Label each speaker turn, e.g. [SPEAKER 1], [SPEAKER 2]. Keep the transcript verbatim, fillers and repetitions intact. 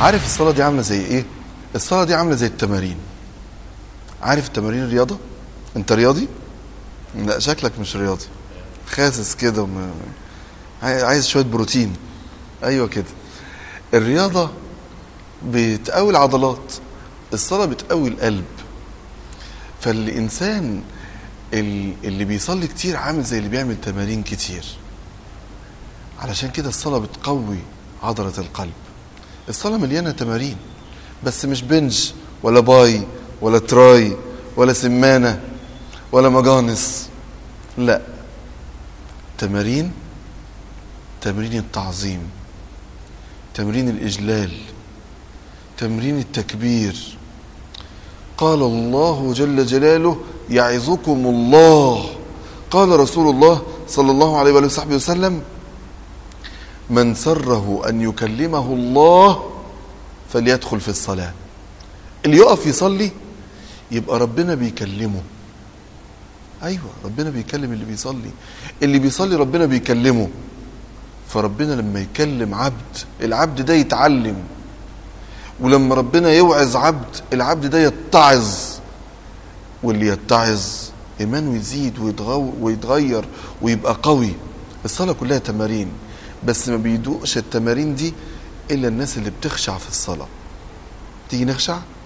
[SPEAKER 1] عارف الصلاة دي عاملة زي ايه؟ الصلاة دي عاملة زي التمارين. عارف التمارين الرياضة؟ انت رياضي؟ لا شكلك مش رياضي، خاسس كده وم... عايز شوية بروتين. ايوه كده. الرياضة بتقوي العضلات، الصلاة بتقوي القلب. فالإنسان اللي بيصلي كتير عامل زي اللي بيعمل تمارين كتير. علشان كده الصلاة بتقوي عضلة القلب. الصلاة مليانة تمارين، بس مش بنج ولا باي ولا تراي ولا سمانة ولا مجانس، لا، تمارين، تمرين التعظيم، تمرين الإجلال، تمرين التكبير. قال الله جل جلاله: يعظكم الله. قال رسول الله صلى الله عليه وآله وصحبه وسلم: من سره أن يكلمه الله فليدخل في الصلاة. اللي يقف يصلي يبقى ربنا بيكلمه. أيوة، ربنا بيكلم اللي بيصلي. اللي بيصلي ربنا بيكلمه. فربنا لما يكلم عبد، العبد ده يتعلم. ولما ربنا يوعظ عبد، العبد ده يتعظ. واللي يتعظ إيمانه يزيد ويتغير ويبقى قوي. الصلاة كلها تمارين، بس ما بيدوقش التمارين دي إلا الناس اللي بتخشع في الصلاة. تيجي نخشع؟